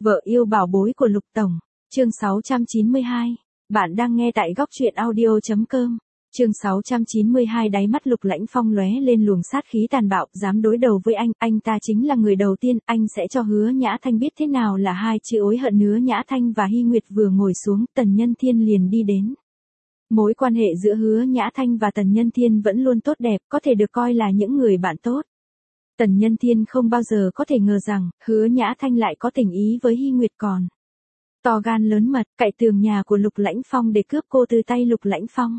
Vợ yêu bảo bối của Lục Tổng, chương 692. Bạn đang nghe tại góc truyện audio.com. Chương 692. Đáy mắt Lục Lãnh Phong lóe lên luồng sát khí tàn bạo, dám đối đầu với anh ta chính là người đầu tiên, anh sẽ cho Hứa Nhã Thanh biết thế nào là hai chữ ối hận. Hứa Nhã Thanh và Hy Nguyệt vừa ngồi xuống, Tần Nhân Thiên liền đi đến. Mối quan hệ giữa Hứa Nhã Thanh và Tần Nhân Thiên vẫn luôn tốt đẹp, có thể được coi là những người bạn tốt. Tần Nhân Thiên không bao giờ có thể ngờ rằng, Hứa Nhã Thanh lại có tình ý với Hy Nguyệt còn. To gan lớn mật, cậy tường nhà của Lục Lãnh Phong để cướp cô từ tay Lục Lãnh Phong.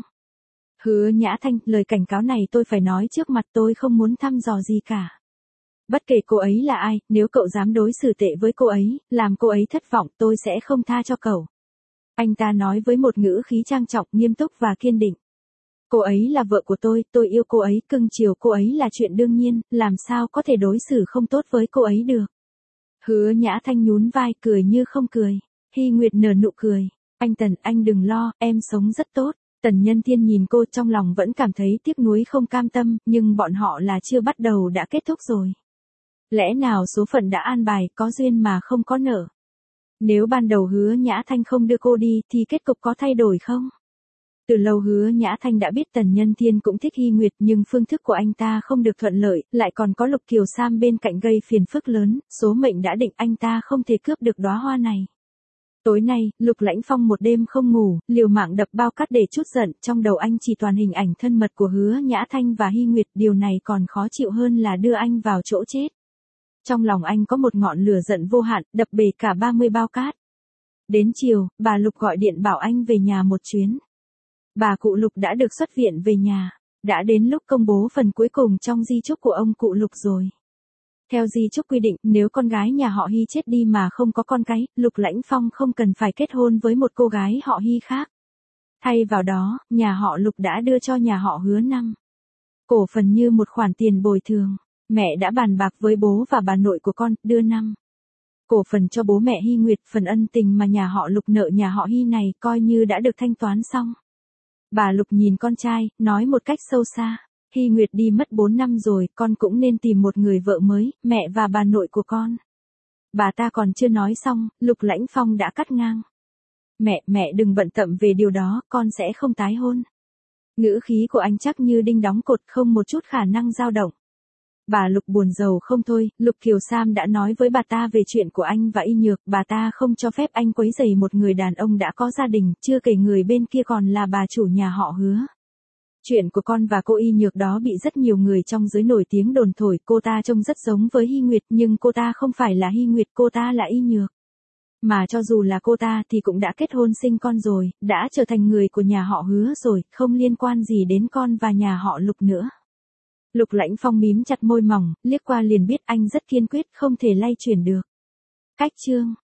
Hứa Nhã Thanh, lời cảnh cáo này tôi phải nói trước mặt, tôi không muốn thăm dò gì cả. Bất kể cô ấy là ai, nếu cậu dám đối xử tệ với cô ấy, làm cô ấy thất vọng, tôi sẽ không tha cho cậu. Anh ta nói với một ngữ khí trang trọng, nghiêm túc và kiên định. Cô ấy là vợ của tôi yêu cô ấy, cưng chiều cô ấy là chuyện đương nhiên, làm sao có thể đối xử không tốt với cô ấy được. Hứa Nhã Thanh nhún vai, cười như không cười. Hy Nguyệt nở nụ cười. Anh Tần, anh đừng lo, em sống rất tốt. Tần Nhân Thiên nhìn cô, trong lòng vẫn cảm thấy tiếc nuối không cam tâm, nhưng bọn họ là chưa bắt đầu đã kết thúc rồi. Lẽ nào số phận đã an bài, có duyên mà không có nợ. Nếu ban đầu Hứa Nhã Thanh không đưa cô đi, thì kết cục có thay đổi không? Từ lâu Hứa Nhã Thanh đã biết Tần Nhân Thiên cũng thích Hy Nguyệt, nhưng phương thức của anh ta không được thuận lợi, lại còn có Lục Kiều Sam bên cạnh gây phiền phức lớn, số mệnh đã định anh ta không thể cướp được đóa hoa này. Tối nay, Lục Lãnh Phong một đêm không ngủ, liều mạng đập bao cát để trút giận, trong đầu anh chỉ toàn hình ảnh thân mật của Hứa Nhã Thanh và Hy Nguyệt, điều này còn khó chịu hơn là đưa anh vào chỗ chết. Trong lòng anh có một ngọn lửa giận vô hạn, đập bể cả 30 bao cát. Đến chiều, bà Lục gọi điện bảo anh về nhà một chuyến. Bà cụ Lục đã được xuất viện về nhà, đã đến lúc công bố phần cuối cùng trong di chúc của ông cụ Lục rồi. Theo di chúc quy định, nếu con gái nhà họ Hy chết đi mà không có con cái, Lục Lãnh Phong không cần phải kết hôn với một cô gái họ Hy khác. Thay vào đó, nhà họ Lục đã đưa cho nhà họ Hứa 5 cổ phần như một khoản tiền bồi thường. Mẹ đã bàn bạc với bố và bà nội của con, đưa 5 cổ phần cho bố mẹ Hy Nguyệt, phần ân tình mà nhà họ Lục nợ nhà họ Hy này coi như đã được thanh toán xong. Bà Lục nhìn con trai, nói một cách sâu xa. Hy Nguyệt đi mất 4 năm rồi, con cũng nên tìm một người vợ mới, mẹ và bà nội của con. Bà ta còn chưa nói xong, Lục Lãnh Phong đã cắt ngang. Mẹ đừng bận tâm về điều đó, con sẽ không tái hôn. Ngữ khí của anh chắc như đinh đóng cột, không một chút khả năng dao động. Bà Lục buồn rầu không thôi, Lục Kiều Sam đã nói với bà ta về chuyện của anh và Y Nhược, bà ta không cho phép anh quấy rầy một người đàn ông đã có gia đình, chưa kể người bên kia còn là bà chủ nhà họ Hứa. Chuyện của con và cô Y Nhược đó bị rất nhiều người trong giới nổi tiếng đồn thổi, cô ta trông rất giống với Hy Nguyệt, nhưng cô ta không phải là Hy Nguyệt, cô ta là Y Nhược. Mà cho dù là cô ta thì cũng đã kết hôn sinh con rồi, đã trở thành người của nhà họ Hứa rồi, không liên quan gì đến con và nhà họ Lục nữa. Lục Lãnh Phong mím chặt môi mỏng, liếc qua liền biết anh rất kiên quyết, không thể lay chuyển được. Cách chương